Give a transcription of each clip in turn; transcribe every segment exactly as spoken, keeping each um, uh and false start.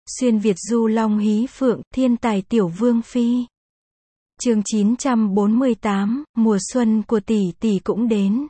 Xuyên Việt du long hí phượng, thiên tài tiểu vương phi. Chương chín trăm bốn mươi tám, mùa xuân của tỷ tỷ cũng đến.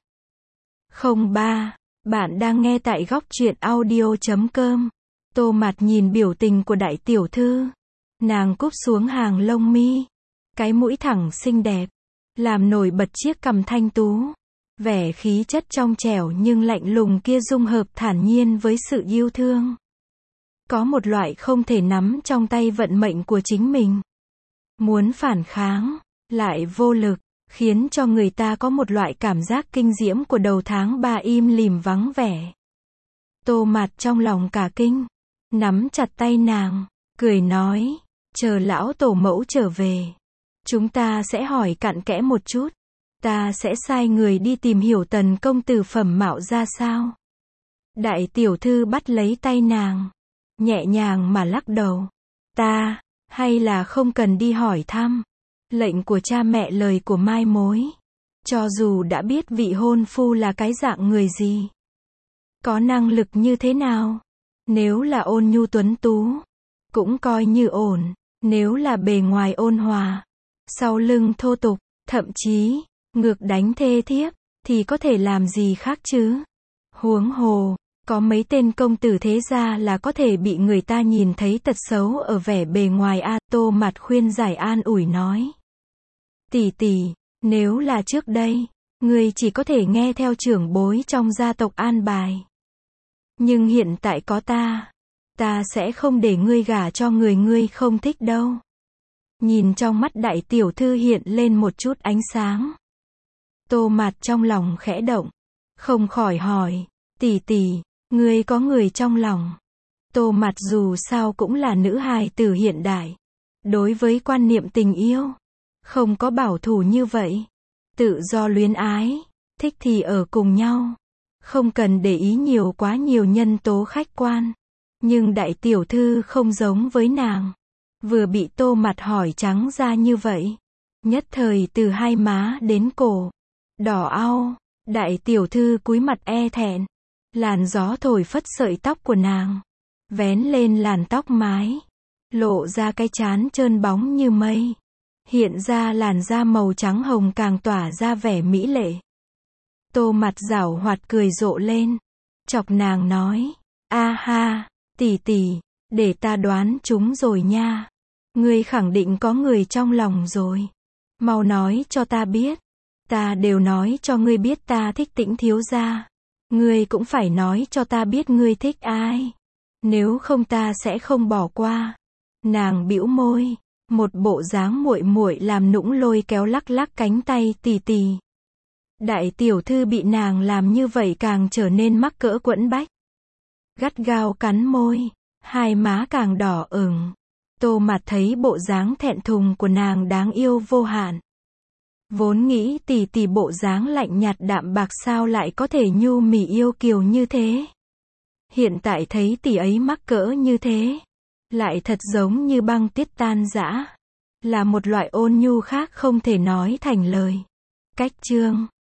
không ba. Bạn đang nghe tại góc truyện audio chấm com. Tô Mạt nhìn biểu tình của đại tiểu thư. Nàng cúp xuống hàng lông mi. Cái mũi thẳng xinh đẹp. Làm nổi bật chiếc cằm thanh tú. Vẻ khí chất trong trẻo nhưng lạnh lùng kia dung hợp thản nhiên với sự yêu thương. Có một loại không thể nắm trong tay vận mệnh của chính mình. Muốn phản kháng, lại vô lực, khiến cho người ta có một loại cảm giác kinh diễm của đầu tháng ba im lìm vắng vẻ. Tô Mạt trong lòng cả kinh, nắm chặt tay nàng, cười nói, chờ lão tổ mẫu trở về. Chúng ta sẽ hỏi cặn kẽ một chút. Ta sẽ sai người đi tìm hiểu Tần công tử phẩm mạo ra sao. Đại tiểu thư bắt lấy tay nàng, nhẹ nhàng mà lắc đầu. Ta, hay là không cần đi hỏi thăm. Lệnh của cha mẹ lời của mai mối. Cho dù đã biết vị hôn phu là cái dạng người gì, có năng lực như thế nào. Nếu là ôn nhu tuấn tú, cũng coi như ổn. Nếu là bề ngoài ôn hòa, sau lưng thô tục, thậm chí ngược đánh thê thiếp, thì có thể làm gì khác chứ? Huống hồ, có mấy tên công tử thế gia là có thể bị người ta nhìn thấy tật xấu ở vẻ bề ngoài a. Tô Mạt khuyên giải an ủi nói. Tỷ tỷ, nếu là trước đây, ngươi chỉ có thể nghe theo trưởng bối trong gia tộc an bài. Nhưng hiện tại có ta, ta sẽ không để ngươi gả cho người ngươi không thích đâu. Nhìn trong mắt đại tiểu thư hiện lên một chút ánh sáng. Tô Mạt trong lòng khẽ động, không khỏi hỏi, tỷ tỷ, ngươi có người trong lòng. Tô Mạt dù sao cũng là nữ hài tử hiện đại. Đối với quan niệm tình yêu, không có bảo thủ như vậy. Tự do luyến ái, thích thì ở cùng nhau. Không cần để ý nhiều quá nhiều nhân tố khách quan. Nhưng đại tiểu thư không giống với nàng. Vừa bị Tô Mạt hỏi trắng ra như vậy, nhất thời từ hai má đến cổ đỏ au. Đại tiểu thư cúi mặt e thẹn. Làn gió thổi phất sợi tóc của nàng, vén lên làn tóc mái, lộ ra cái trán trơn bóng như mây. Hiện ra làn da màu trắng hồng càng tỏa ra vẻ mỹ lệ. Tô Mạt giảo hoạt cười rộ lên, chọc nàng nói, a ha, tỷ tỷ, để ta đoán chúng rồi nha. Ngươi khẳng định có người trong lòng rồi. Mau nói cho ta biết. Ta đều nói cho ngươi biết ta thích Tĩnh thiếu gia. Ngươi cũng phải nói cho ta biết ngươi thích ai. Nếu không ta sẽ không bỏ qua. Nàng bĩu môi, một bộ dáng muội muội làm nũng lôi kéo lắc lắc cánh tay tỷ tỷ. Đại tiểu thư bị nàng làm như vậy càng trở nên mắc cỡ quẫn bách. Gắt gao cắn môi, hai má càng đỏ ửng. Tô Mạt thấy bộ dáng thẹn thùng của nàng đáng yêu vô hạn. Vốn nghĩ tỷ tỷ bộ dáng lạnh nhạt đạm bạc sao lại có thể nhu mì yêu kiều như thế. Hiện tại thấy tỷ ấy mắc cỡ như thế, lại thật giống như băng tiết tan rã. Là một loại ôn nhu khác không thể nói thành lời. Cách chương